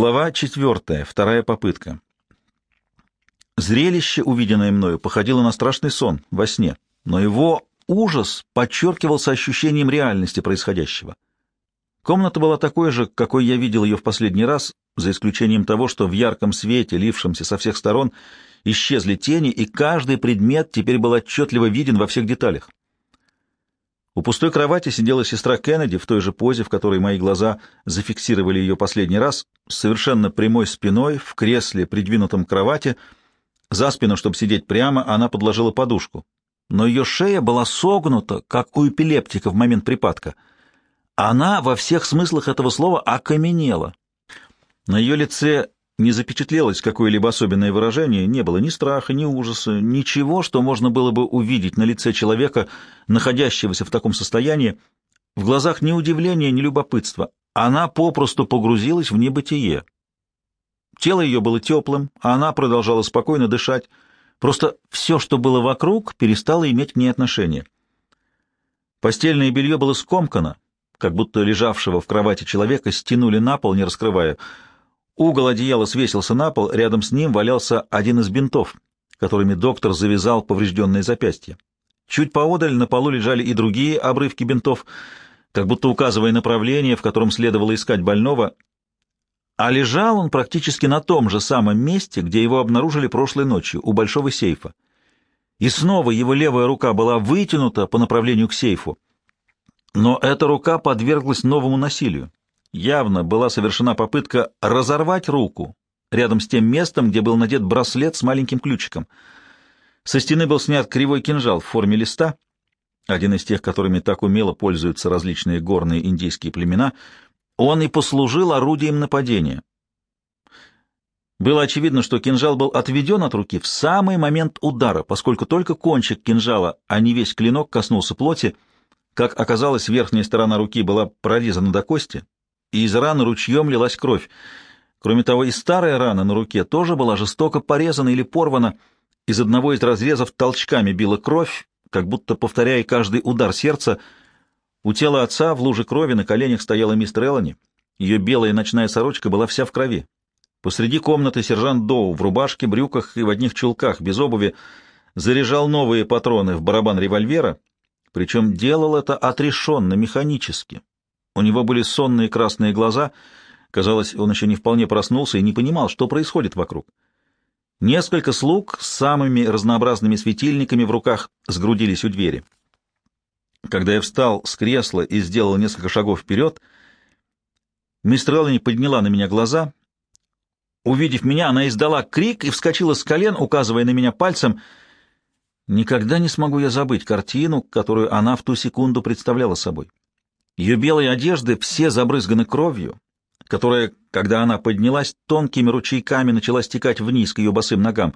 Глава 4. Вторая попытка. Зрелище, увиденное мною, походило на страшный сон во сне, но его ужас подчеркивался ощущением реальности происходящего. Комната была такой же, какой я видел ее в последний раз, за исключением того, что в ярком свете, лившемся со всех сторон, исчезли тени, и каждый предмет теперь был отчетливо виден во всех деталях. У пустой кровати сидела сестра Кеннеди в той же позе, в которой мои глаза зафиксировали ее последний раз, с совершенно прямой спиной, в кресле, придвинутом к кровати. За спину, чтобы сидеть прямо, она подложила подушку. Но ее шея была согнута, как у эпилептика в момент припадка. Она во всех смыслах этого слова окаменела. На ее лице не запечатлелось какое-либо особенное выражение, не было ни страха, ни ужаса, ничего, что можно было бы увидеть на лице человека, находящегося в таком состоянии. В глазах ни удивления, ни любопытства. Она попросту погрузилась в небытие. Тело ее было теплым, а она продолжала спокойно дышать. Просто все, что было вокруг, перестало иметь к ней отношение. Постельное белье было скомкано, как будто лежавшего в кровати человека стянули на пол, не раскрывая. Угол одеяла свесился на пол, рядом с ним валялся один из бинтов, которыми доктор завязал поврежденное запястье. Чуть поодаль на полу лежали и другие обрывки бинтов, как будто указывая направление, в котором следовало искать больного, а лежал он практически на том же самом месте, где его обнаружили прошлой ночью, у большого сейфа. И снова его левая рука была вытянута по направлению к сейфу, но эта рука подверглась новому насилию. Явно была совершена попытка разорвать руку рядом с тем местом, где был надет браслет с маленьким ключиком. Со стены был снят кривой кинжал в форме листа, один из тех, которыми так умело пользуются различные горные индейские племена. Он и послужил орудием нападения. Было очевидно, что кинжал был отведен от руки в самый момент удара, поскольку только кончик кинжала, а не весь клинок, коснулся плоти. Как оказалось, верхняя сторона руки была прорезана до кости, и из раны ручьем лилась кровь. Кроме того, и старая рана на руке тоже была жестоко порезана или порвана. Из одного из разрезов толчками била кровь, как будто повторяя каждый удар сердца. У тела отца в луже крови на коленях стояла мисс Трелани. Ее белая ночная сорочка была вся в крови. Посреди комнаты сержант Доу в рубашке, брюках и в одних чулках, без обуви, заряжал новые патроны в барабан револьвера, причем делал это отрешенно, механически. У него были сонные красные глаза. Казалось, он еще не вполне проснулся и не понимал, что происходит вокруг. Несколько слуг с самыми разнообразными светильниками в руках сгрудились у двери. Когда я встал с кресла и сделал несколько шагов вперед, мисс Трелани подняла на меня глаза. Увидев меня, она издала крик и вскочила с колен, указывая на меня пальцем. Никогда не смогу я забыть картину, которую она в ту секунду представляла собой. Ее белые одежды все забрызганы кровью, которая, когда она поднялась, тонкими ручейками начала стекать вниз к ее босым ногам.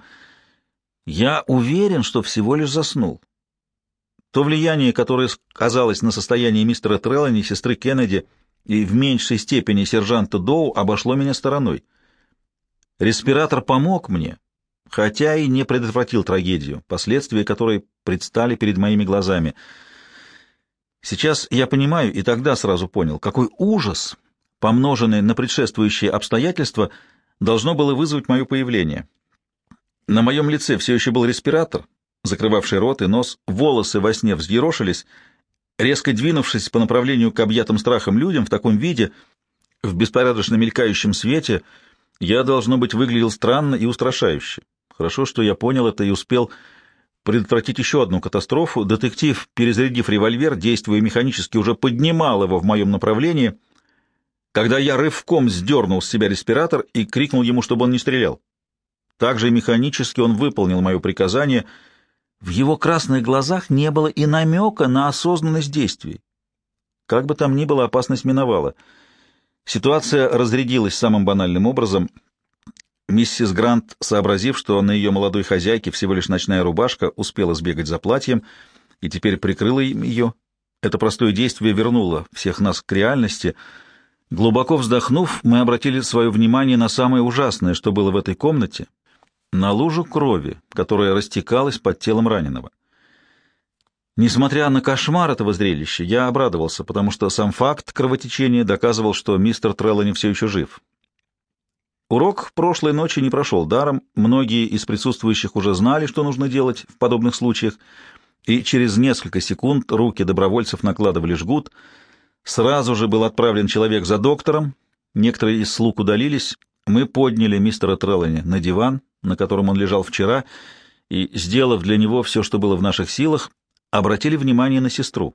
Я уверен, что всего лишь заснул. То влияние, которое сказалось на состоянии мистера Трелани, сестры Кеннеди и в меньшей степени сержанта Доу, обошло меня стороной. Респиратор помог мне, хотя и не предотвратил трагедию, последствия которой предстали перед моими глазами. Сейчас я понимаю, и тогда сразу понял, какой ужас, помноженный на предшествующие обстоятельства, должно было вызвать мое появление. На моем лице все еще был респиратор, закрывавший рот и нос, волосы во сне взъерошились. Резко двинувшись по направлению к объятым страхом людям в таком виде, в беспорядочно мелькающем свете, я, должно быть, выглядел странно и устрашающе. Хорошо, что я понял это и успел предотвратить еще одну катастрофу. Детектив, перезарядив револьвер, действуя механически, уже поднимал его в моем направлении, когда я рывком сдернул с себя респиратор и крикнул ему, чтобы он не стрелял. Также механически он выполнил мое приказание. В его красных глазах не было и намека на осознанность действий. Как бы там ни было, опасность миновала. Ситуация разрядилась самым банальным образом. Миссис Грант, сообразив, что на ее молодой хозяйке всего лишь ночная рубашка, успела сбегать за платьем и теперь прикрыла им ее. Это простое действие вернуло всех нас к реальности. Глубоко вздохнув, мы обратили свое внимание на самое ужасное, что было в этой комнате, на лужу крови, которая растекалась под телом раненого. Несмотря на кошмар этого зрелища, я обрадовался, потому что сам факт кровотечения доказывал, что мистер Трелани все еще жив. Урок прошлой ночи не прошел даром, многие из присутствующих уже знали, что нужно делать в подобных случаях, и через несколько секунд руки добровольцев накладывали жгут. Сразу же был отправлен человек за доктором, некоторые из слуг удалились, мы подняли мистера Треллани на диван, на котором он лежал вчера, и, сделав для него все, что было в наших силах, обратили внимание на сестру.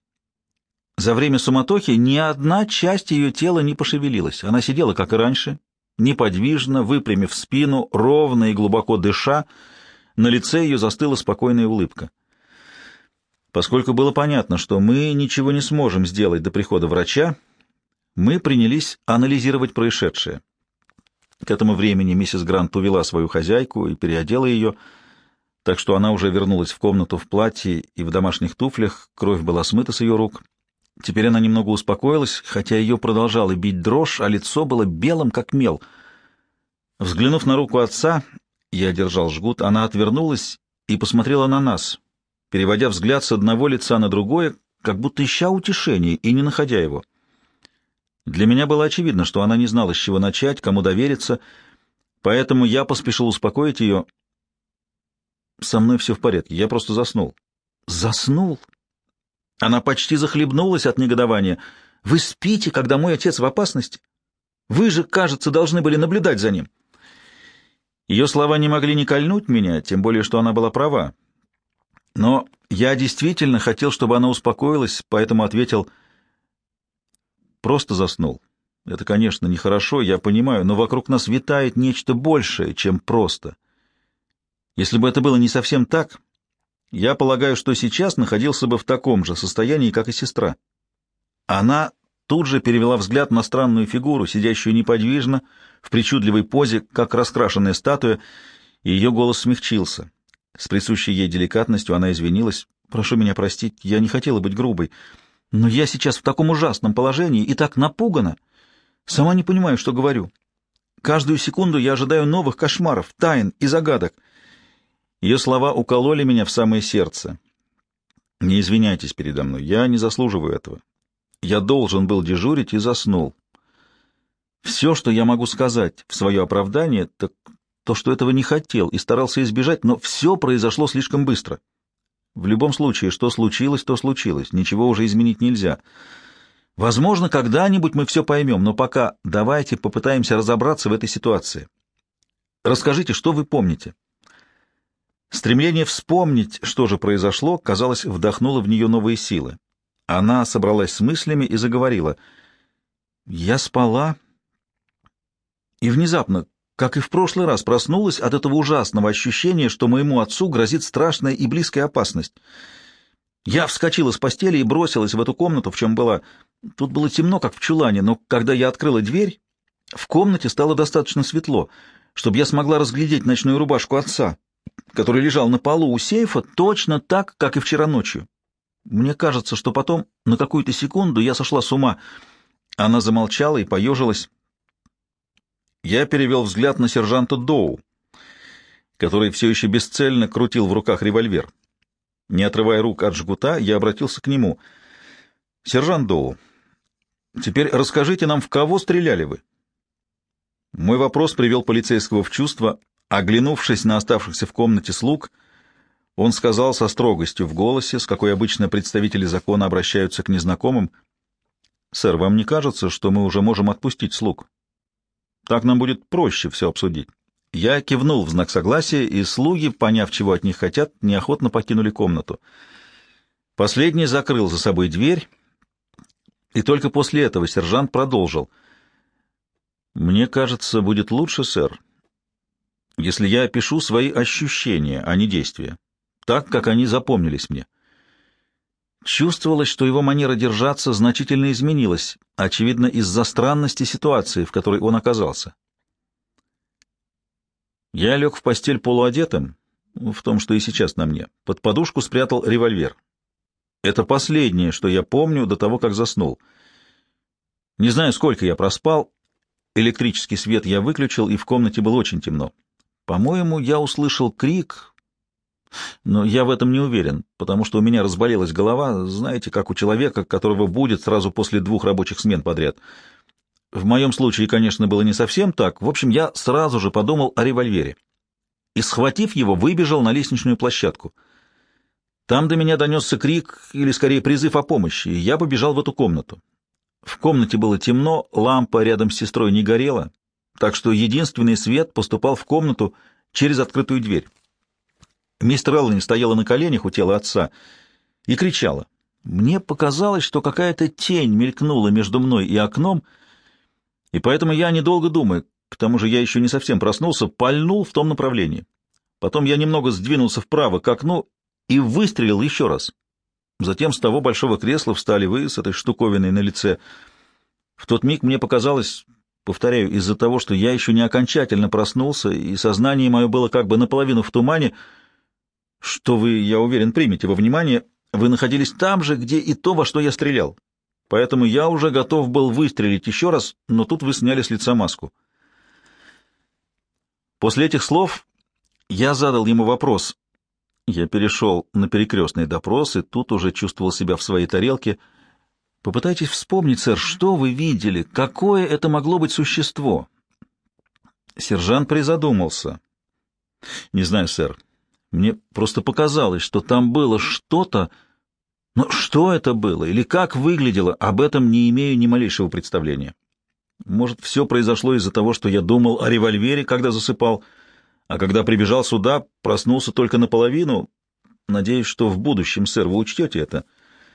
За время суматохи ни одна часть ее тела не пошевелилась. Она сидела, как и раньше, неподвижно, выпрямив спину, ровно и глубоко дыша. На лице ее застыла спокойная улыбка. Поскольку было понятно, что мы ничего не сможем сделать до прихода врача, мы принялись анализировать происшедшее. К этому времени миссис Грант увела свою хозяйку и переодела ее, так что она уже вернулась в комнату в платье и в домашних туфлях, кровь была смыта с ее рук. Теперь она немного успокоилась, хотя ее продолжала бить дрожь, а лицо было белым, как мел. Взглянув на руку отца, я держал жгут, она отвернулась и посмотрела на нас, переводя взгляд с одного лица на другое, как будто ища утешения и не находя его. Для меня было очевидно, что она не знала, с чего начать, кому довериться, поэтому я поспешил успокоить ее. «Со мной все в порядке, я просто заснул». «Заснул?» Она почти захлебнулась от негодования. «Вы спите, когда мой отец в опасности? Вы же, кажется, должны были наблюдать за ним». Ее слова не могли не кольнуть меня, тем более, что она была права. Но я действительно хотел, чтобы она успокоилась, поэтому ответил: «Просто заснул. Это, конечно, нехорошо, я понимаю, но вокруг нас витает нечто большее, чем просто. Если бы это было не совсем так, я полагаю, что сейчас находился бы в таком же состоянии, как и сестра». Она тут же перевела взгляд на странную фигуру, сидящую неподвижно, в причудливой позе, как раскрашенная статуя, и ее голос смягчился. С присущей ей деликатностью она извинилась: «Прошу меня простить, я не хотела быть грубой, но я сейчас в таком ужасном положении и так напугана. Сама не понимаю, что говорю. Каждую секунду я ожидаю новых кошмаров, тайн и загадок». Ее слова укололи меня в самое сердце. «Не извиняйтесь передо мной, я не заслуживаю этого. Я должен был дежурить и заснул. Все, что я могу сказать в свое оправдание, так то, что этого не хотел и старался избежать, но все произошло слишком быстро. В любом случае, что случилось, то случилось, ничего уже изменить нельзя. Возможно, когда-нибудь мы все поймем, но пока давайте попытаемся разобраться в этой ситуации. Расскажите, что вы помните?» Стремление вспомнить, что же произошло, казалось, вдохнуло в нее новые силы. Она собралась с мыслями и заговорила. «Я спала и внезапно, как и в прошлый раз, проснулась от этого ужасного ощущения, что моему отцу грозит страшная и близкая опасность. Я вскочила с постели и бросилась в эту комнату, в чем была. Тут было темно, как в чулане, но когда я открыла дверь, в комнате стало достаточно светло, чтобы я смогла разглядеть ночную рубашку отца, который лежал на полу у сейфа точно так, как и вчера ночью. Мне кажется, что потом на какую-то секунду я сошла с ума». Она замолчала и поежилась. Я перевел взгляд на сержанта Доу, который все еще бесцельно крутил в руках револьвер. Не отрывая рук от жгута, я обратился к нему. «Сержант Доу, теперь расскажите нам, в кого стреляли вы?» Мой вопрос привел полицейского в чувство. Оглянувшись на оставшихся в комнате слуг, он сказал со строгостью в голосе, с какой обычно представители закона обращаются к незнакомым: «Сэр, вам не кажется, что мы уже можем отпустить слуг? Так нам будет проще все обсудить». Я кивнул в знак согласия, и слуги, поняв, чего от них хотят, неохотно покинули комнату. Последний закрыл за собой дверь, и только после этого сержант продолжил: «Мне кажется, будет лучше, сэр, если я опишу свои ощущения, а не действия, так, как они запомнились мне». Чувствовалось, что его манера держаться значительно изменилась, очевидно, из-за странности ситуации, в которой он оказался. Я лег в постель полуодетым, в том, что и сейчас на мне, под подушку спрятал револьвер. Это последнее, что я помню до того, как заснул. Не знаю, сколько я проспал, электрический свет я выключил, и в комнате было очень темно. По-моему, я услышал крик, но я в этом не уверен, потому что у меня разболелась голова, знаете, как у человека, которого будет сразу после 2 рабочих смен подряд. В моем случае, конечно, было не совсем так. В общем, я сразу же подумал о револьвере и, схватив его, выбежал на лестничную площадку. Там до меня донесся крик, или скорее призыв о помощи, и я побежал в эту комнату. В комнате было темно, лампа рядом с сестрой не горела, так что единственный свет поступал в комнату через открытую дверь. Мистер Эллани стояла на коленях у тела отца и кричала. Мне показалось, что какая-то тень мелькнула между мной и окном, и поэтому я, недолго думая, к тому же я еще не совсем проснулся, пальнул в том направлении. Потом я немного сдвинулся вправо к окну и выстрелил еще раз. Затем с того большого кресла встали вы с этой штуковиной на лице. В тот миг мне показалось, повторяю, из-за того, что я еще не окончательно проснулся, и сознание мое было как бы наполовину в тумане, что вы, я уверен, примете во внимание, вы находились там же, где и то, во что я стрелял. Поэтому я уже готов был выстрелить еще раз, но тут вы сняли с лица маску. После этих слов я задал ему вопрос. Я перешел на перекрестный допрос, и тут уже чувствовал себя в своей тарелке. Попытайтесь вспомнить, сэр, что вы видели, какое это могло быть существо? Сержант призадумался. Не знаю, сэр. Мне просто показалось, что там было что-то, но что это было или как выглядело, об этом не имею ни малейшего представления. Может, все произошло из-за того, что я думал о револьвере, когда засыпал, а когда прибежал сюда, проснулся только наполовину. Надеюсь, что в будущем, сэр, вы учтете это.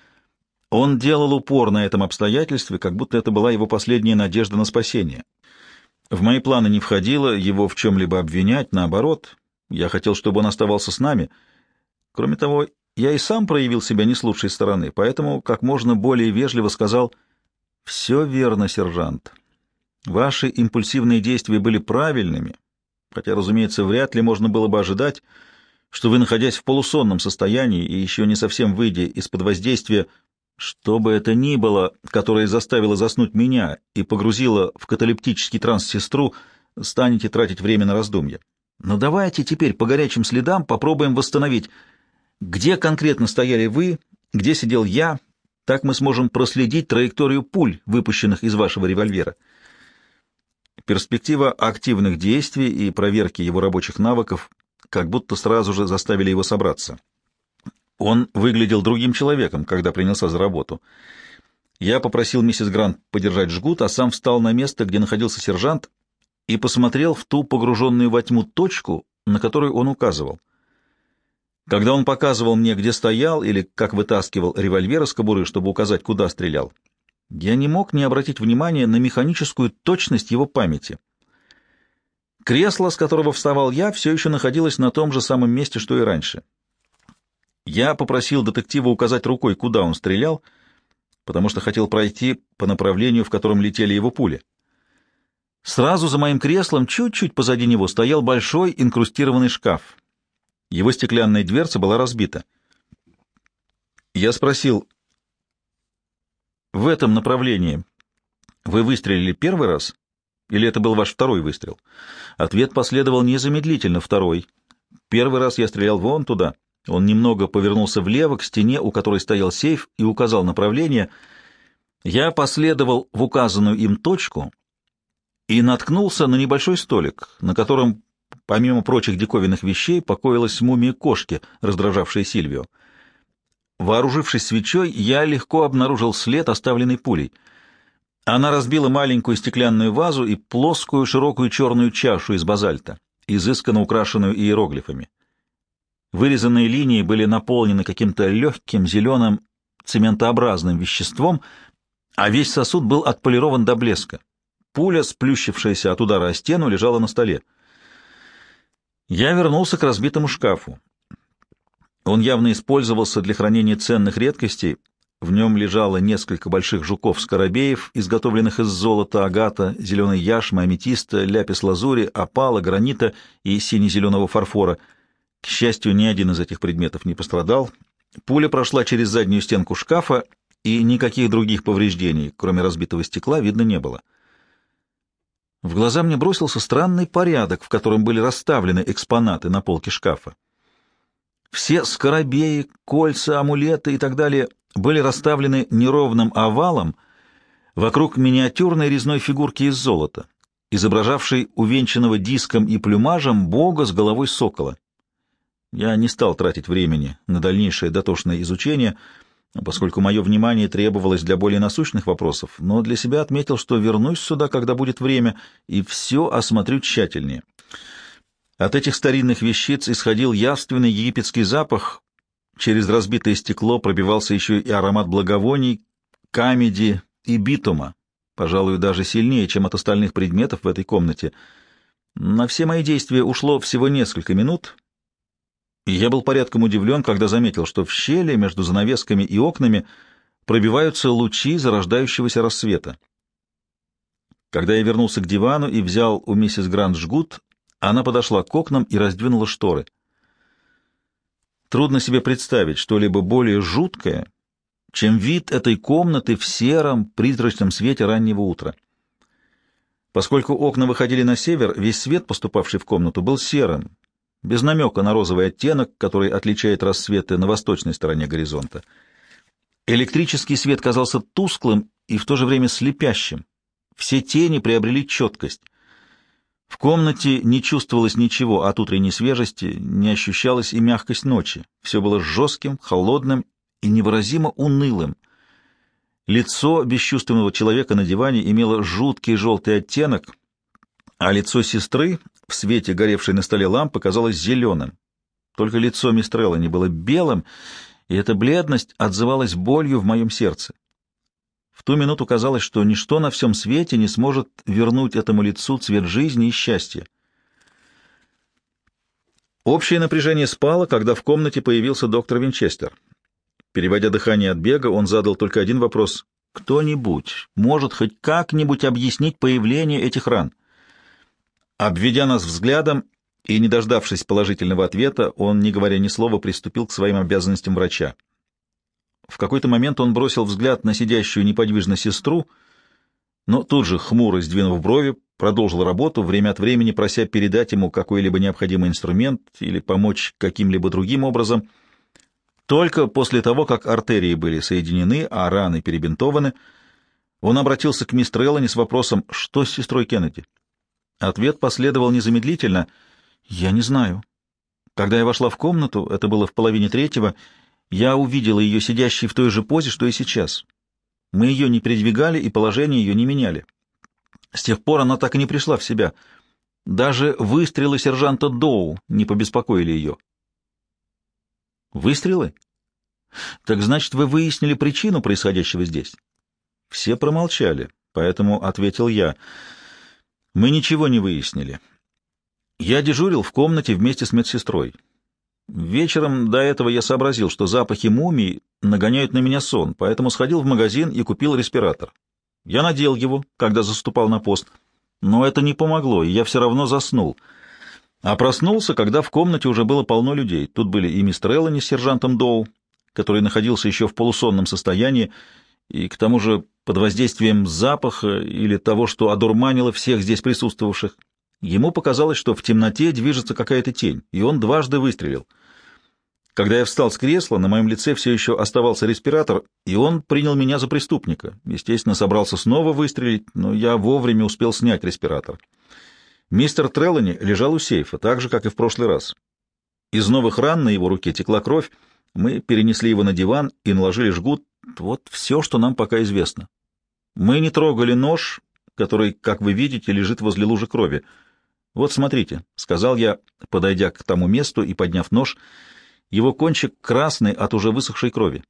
Он делал упор на этом обстоятельстве, как будто это была его последняя надежда на спасение. В мои планы не входило его в чем-либо обвинять, наоборот, я хотел, чтобы он оставался с нами. Кроме того, я и сам проявил себя не с лучшей стороны, поэтому как можно более вежливо сказал: «Все верно, сержант. Ваши импульсивные действия были правильными, хотя, разумеется, вряд ли можно было бы ожидать, что вы, находясь в полусонном состоянии и еще не совсем выйдя из-под воздействия, что бы это ни было, которое заставило заснуть меня и погрузило в каталептический транс сестру, станете тратить время на раздумья. Но давайте теперь по горячим следам попробуем восстановить, где конкретно стояли вы, где сидел я, так мы сможем проследить траекторию пуль, выпущенных из вашего револьвера». Перспектива активных действий и проверки его рабочих навыков как будто сразу же заставили его собраться. Он выглядел другим человеком, когда принялся за работу. Я попросил миссис Грант подержать жгут, а сам встал на место, где находился сержант, и посмотрел в ту погруженную во тьму точку, на которую он указывал. Когда он показывал мне, где стоял, или как вытаскивал револьвер из кобуры, чтобы указать, куда стрелял, я не мог не обратить внимания на механическую точность его памяти. Кресло, с которого вставал я, все еще находилось на том же самом месте, что и раньше. Я попросил детектива указать рукой, куда он стрелял, потому что хотел пройти по направлению, в котором летели его пули. Сразу за моим креслом, чуть-чуть позади него, стоял большой инкрустированный шкаф. Его стеклянная дверца была разбита. Я спросил: «В этом направлении вы выстрелили первый раз, или это был ваш второй выстрел?» Ответ последовал незамедлительно: второй. Первый раз я стрелял вон туда. Он немного повернулся влево к стене, у которой стоял сейф, и указал направление. Я последовал в указанную им точку и наткнулся на небольшой столик, на котором, помимо прочих диковинных вещей, покоилась мумия кошки, раздражавшая Сильвио. Вооружившись свечой, я легко обнаружил след, оставленный пулей. Она разбила маленькую стеклянную вазу и плоскую широкую черную чашу из базальта, изысканно украшенную иероглифами. Вырезанные линии были наполнены каким-то легким зеленым цементообразным веществом, а весь сосуд был отполирован до блеска. Пуля, сплющившаяся от удара о стену, лежала на столе. Я вернулся к разбитому шкафу. Он явно использовался для хранения ценных редкостей. В нем лежало несколько больших жуков-скоробеев, изготовленных из золота, агата, зеленой яшмы, аметиста, ляпис-лазури, опала, гранита и сине-зеленого фарфора. К счастью, ни один из этих предметов не пострадал. Пуля прошла через заднюю стенку шкафа, и никаких других повреждений, кроме разбитого стекла, видно не было. В глаза мне бросился странный порядок, в котором были расставлены экспонаты на полке шкафа. Все скоробеи, кольца, амулеты и так далее были расставлены неровным овалом Вокруг миниатюрной резной фигурки из золота, изображавшей увенчанного диском и плюмажем бога с головой сокола. Я не стал тратить времени на дальнейшее дотошное изучение, поскольку мое внимание требовалось для более насущных вопросов, но для себя отметил, что вернусь сюда, когда будет время, и все осмотрю тщательнее. От этих старинных вещиц исходил явственный египетский запах, через разбитое стекло пробивался еще и аромат благовоний, камеди и битума, пожалуй, даже сильнее, чем от остальных предметов в этой комнате. На все мои действия ушло всего несколько минут, и я был порядком удивлен, когда заметил, что в щели между занавесками и окнами пробиваются лучи зарождающегося рассвета. Когда я вернулся к дивану и взял у миссис Грант жгут, она подошла к окнам и раздвинула шторы. Трудно себе представить что-либо более жуткое, чем вид этой комнаты в сером, призрачном свете раннего утра. Поскольку окна выходили на север, весь свет, поступавший в комнату, был серым, без намека на розовый оттенок, который отличает рассветы на восточной стороне горизонта. Электрический свет казался тусклым и в то же время слепящим. Все тени приобрели четкость. В комнате не чувствовалось ничего от утренней свежести, не ощущалась и мягкость ночи. Все было жестким, холодным и невыразимо унылым. Лицо бесчувственного человека на диване имело жуткий желтый оттенок, а лицо сестры в свете горевшей на столе лампы казалось зеленым. Только лицо мисс Треллани было белым, и эта бледность отзывалась болью в моем сердце. В ту минуту казалось, что ничто на всем свете не сможет вернуть этому лицу цвет жизни и счастья. Общее напряжение спало, когда в комнате появился доктор Винчестер. Переводя дыхание от бега, он задал только один вопрос. «Кто-нибудь может хоть как-нибудь объяснить появление этих ран?» Обведя нас взглядом и не дождавшись положительного ответа, он, не говоря ни слова, приступил к своим обязанностям врача. В какой-то момент он бросил взгляд на сидящую неподвижно сестру, но тут же, хмуро сдвинув брови, продолжил работу, время от времени прося передать ему какой-либо необходимый инструмент или помочь каким-либо другим образом. Только после того, как артерии были соединены, а раны перебинтованы, он обратился к мисс Треллани с вопросом «Что с сестрой Кеннеди?». Ответ последовал незамедлительно «Я не знаю». Когда я вошла в комнату, это было в 2:30, я увидела ее сидящей в той же позе, что и сейчас. Мы ее не передвигали и положение ее не меняли. С тех пор она так и не пришла в себя. Даже выстрелы сержанта Доу не побеспокоили ее. Выстрелы? Так значит, вы выяснили причину происходящего здесь? Все промолчали, поэтому ответил я. Мы ничего не выяснили. Я дежурил в комнате вместе с медсестрой. Вечером до этого я сообразил, что запахи мумий нагоняют на меня сон, поэтому сходил в магазин и купил респиратор. Я надел его, когда заступал на пост, но это не помогло, и я все равно заснул. А проснулся, когда в комнате уже было полно людей. Тут были и мисс Треллани с сержантом Доу, который находился еще в полусонном состоянии, и к тому же под воздействием запаха или того, что одурманило всех здесь присутствовавших. Ему показалось, что в темноте движется какая-то тень, и он дважды выстрелил. Когда я встал с кресла, на моем лице все еще оставался респиратор, и он принял меня за преступника. Естественно, собрался снова выстрелить, но я вовремя успел снять респиратор. Мистер Треллани лежал у сейфа, так же, как и в прошлый раз. Из новых ран на его руке текла кровь, мы перенесли его на диван и наложили жгут. Вот все, что нам пока известно. Мы не трогали нож, который, как вы видите, лежит возле лужи крови. «Вот смотрите», — сказал я, подойдя к тому месту и подняв нож, — его кончик красный от уже высохшей крови.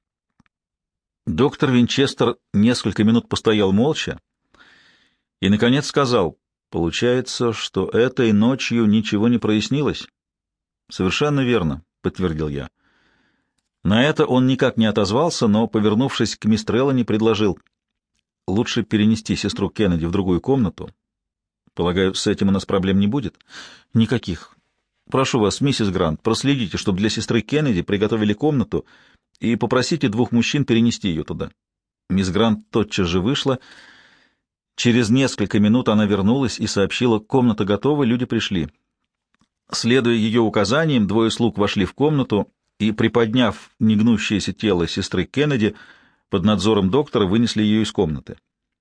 Доктор Винчестер несколько минут постоял молча и, наконец, сказал: «Получается, что этой ночью ничего не прояснилось?» «Совершенно верно», — подтвердил я. На это он никак не отозвался, но, повернувшись к мисс Треллани, предложил: «Лучше перенести сестру Кеннеди в другую комнату. Полагаю, с этим у нас проблем не будет?» «Никаких. Прошу вас, миссис Грант, проследите, чтобы для сестры Кеннеди приготовили комнату, и попросите 2 мужчин перенести ее туда». Мисс Грант тотчас же вышла. Через несколько минут она вернулась и сообщила: «Комната готова, люди пришли». Следуя ее указаниям, 2 слуг вошли в комнату и, приподняв негнущееся тело сестры Кеннеди, под надзором доктора вынесли ее из комнаты.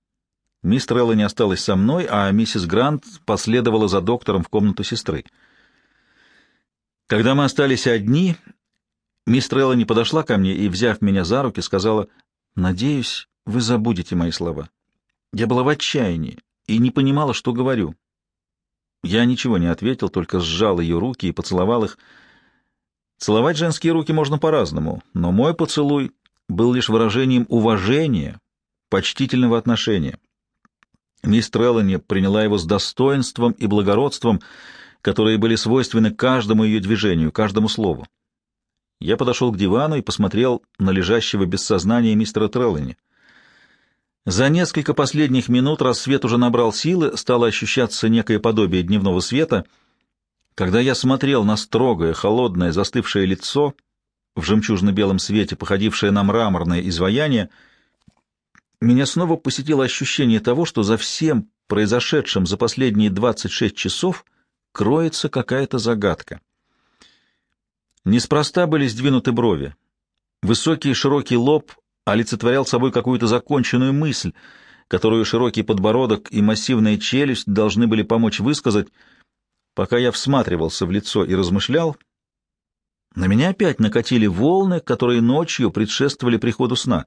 Мисс Треллани осталась со мной, а миссис Грант последовала за доктором в комнату сестры. Когда мы остались одни, мисс Треллани подошла ко мне и, взяв меня за руки, сказала: «Надеюсь, вы забудете мои слова. Я была в отчаянии и не понимала, что говорю». Я ничего не ответил, только сжал ее руки и поцеловал их. Целовать женские руки можно по-разному, но мой поцелуй был лишь выражением уважения, почтительного отношения. Мисс Треллани приняла его с достоинством и благородством, которые были свойственны каждому ее движению, каждому слову. Я подошел к дивану и посмотрел на лежащего без сознания мистера Треллани. За несколько последних минут рассвет уже набрал силы, стало ощущаться некое подобие дневного света. Когда я смотрел на строгое, холодное, застывшее лицо, в жемчужно-белом свете, походившее на мраморное изваяние, меня снова посетило ощущение того, что за всем произошедшим за последние 26 часов кроется какая-то загадка. Неспроста были сдвинуты брови. Высокий и широкий лоб олицетворял собой какую-то законченную мысль, которую широкий подбородок и массивная челюсть должны были помочь высказать. Пока я всматривался в лицо и размышлял, на меня опять накатили волны, которые ночью предшествовали приходу сна.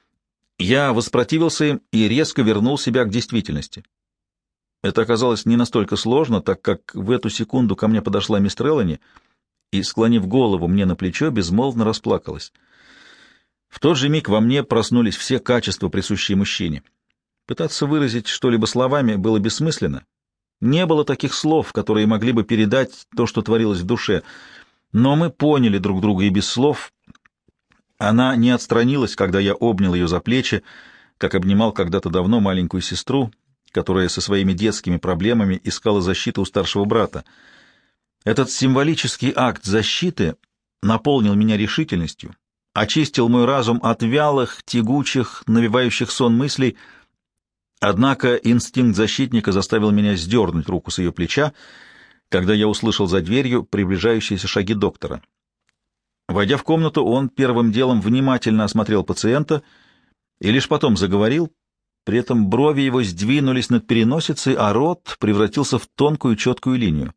Я воспротивился им и резко вернул себя к действительности. Это оказалось не настолько сложно, так как в эту секунду ко мне подошла мисс Треллани и, склонив голову мне на плечо, безмолвно расплакалась. В тот же миг во мне проснулись все качества, присущие мужчине. Пытаться выразить что-либо словами было бессмысленно. Не было таких слов, которые могли бы передать то, что творилось в душе, но мы поняли друг друга и без слов. Она не отстранилась, когда я обнял ее за плечи, как обнимал когда-то давно маленькую сестру, которая со своими детскими проблемами искала защиты у старшего брата. Этот символический акт защиты наполнил меня решительностью, очистил мой разум от вялых, тягучих, навевающих сон мыслей. Однако инстинкт защитника заставил меня сдернуть руку с ее плеча, когда я услышал за дверью приближающиеся шаги доктора. Войдя в комнату, он первым делом внимательно осмотрел пациента и лишь потом заговорил, при этом брови его сдвинулись над переносицей, а рот превратился в тонкую четкую линию.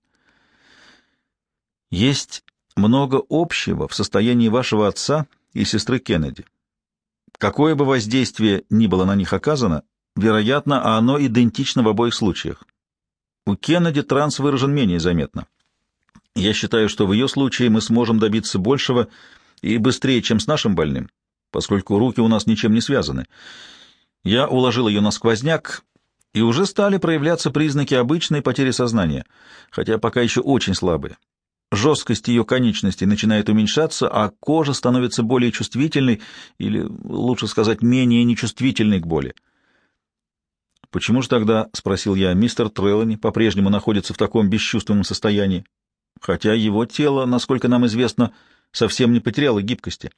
«Есть много общего в состоянии вашего отца и сестры Кеннеди. Какое бы воздействие ни было на них оказано, вероятно, оно идентично в обоих случаях. У Кеннеди транс выражен менее заметно. Я считаю, что в ее случае мы сможем добиться большего и быстрее, чем с нашим больным, поскольку руки у нас ничем не связаны. Я уложил ее на сквозняк, и уже стали проявляться признаки обычной потери сознания, хотя пока еще очень слабые. Жесткость ее конечностей начинает уменьшаться, а кожа становится более чувствительной, или, лучше сказать, менее нечувствительной к боли. «Почему же тогда, — спросил я, — мистер Треллани по-прежнему находится в таком бесчувственном состоянии, хотя его тело, насколько нам известно, совсем не потеряло гибкости?»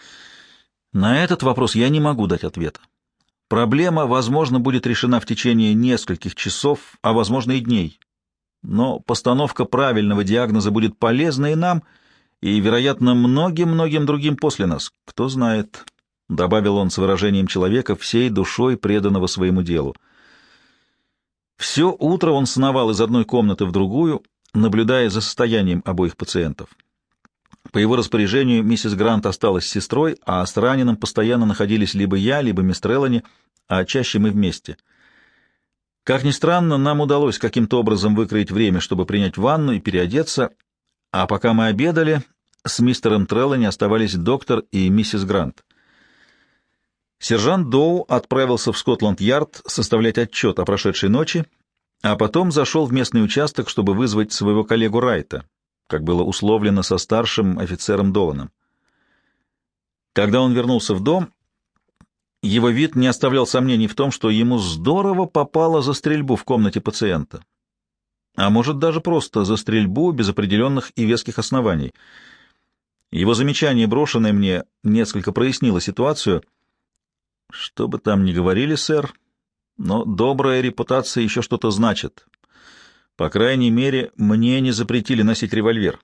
На этот вопрос я не могу дать ответа. Проблема, возможно, будет решена в течение нескольких часов, а, возможно, и дней. Но постановка правильного диагноза будет полезна и нам, и, вероятно, многим-многим другим после нас. Кто знает, — добавил он с выражением человека, всей душой преданного своему делу. Все утро он сновал из одной комнаты в другую, наблюдая за состоянием обоих пациентов. По его распоряжению миссис Грант осталась с сестрой, а с раненым постоянно находились либо я, либо мисс Треллани, а чаще мы вместе. Как ни странно, нам удалось каким-то образом выкроить время, чтобы принять ванну и переодеться, а пока мы обедали, с мистером Треллани оставались доктор и миссис Грант. Сержант Доу отправился в Скотланд-Ярд составлять отчет о прошедшей ночи, а потом зашел в местный участок, чтобы вызвать своего коллегу Райта, как было условлено со старшим офицером Доланом. Когда он вернулся в дом, его вид не оставлял сомнений в том, что ему здорово попало за стрельбу в комнате пациента. А может, даже просто за стрельбу без определенных и веских оснований. Его замечание, брошенное мне, несколько прояснило ситуацию. «Что бы там ни говорили, сэр, но добрая репутация еще что-то значит. По крайней мере, мне не запретили носить револьвер».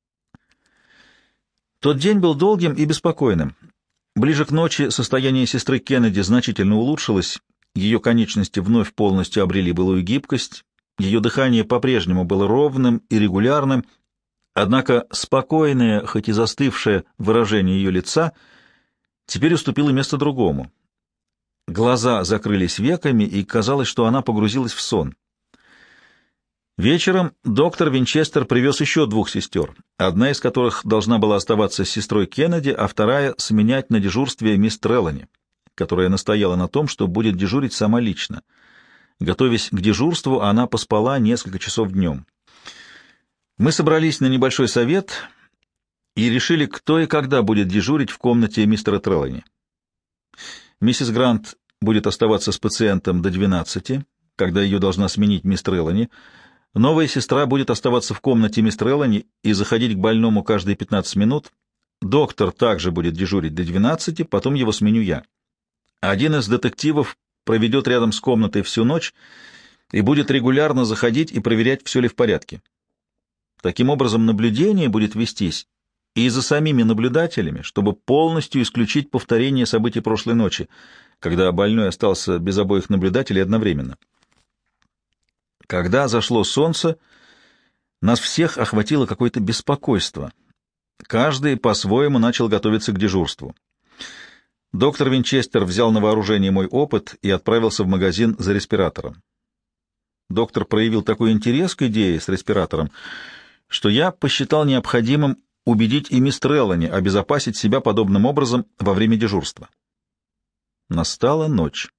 Тот день был долгим и беспокойным. Ближе к ночи состояние сестры Кеннеди значительно улучшилось, Ее конечности вновь полностью обрели былую гибкость, ее дыхание по-прежнему было ровным и регулярным, однако спокойное, хоть и застывшее выражение ее лица теперь уступило место другому. Глаза закрылись веками, и казалось, что она погрузилась в сон. Вечером доктор Винчестер привез еще двух сестер, одна из которых должна была оставаться с сестрой Кеннеди, а вторая — сменять на дежурстве мисс Треллани, которая настояла на том, что будет дежурить сама лично. Готовясь к дежурству, она поспала несколько часов днем. Мы собрались на небольшой совет и решили, кто и когда будет дежурить в комнате мистера Треллани. Миссис Грант будет оставаться с пациентом до 12, когда ее должна сменить мисс Треллани. Новая сестра будет оставаться в комнате мисс Треллани и заходить к больному каждые 15 минут. Доктор также будет дежурить до 12, потом его сменю я. Один из детективов проведет рядом с комнатой всю ночь и будет регулярно заходить и проверять, все ли в порядке. Таким образом, наблюдение будет вестись и за самими наблюдателями, чтобы полностью исключить повторение событий прошлой ночи, когда больной остался без обоих наблюдателей одновременно. Когда зашло солнце, нас всех охватило какое-то беспокойство. Каждый по-своему начал готовиться к дежурству. Доктор Винчестер взял на вооружение мой опыт и отправился в магазин за респиратором. Доктор проявил такой интерес к идее с респиратором, что я посчитал необходимым убедить и мисс Треллани обезопасить себя подобным образом во время дежурства. Настала ночь.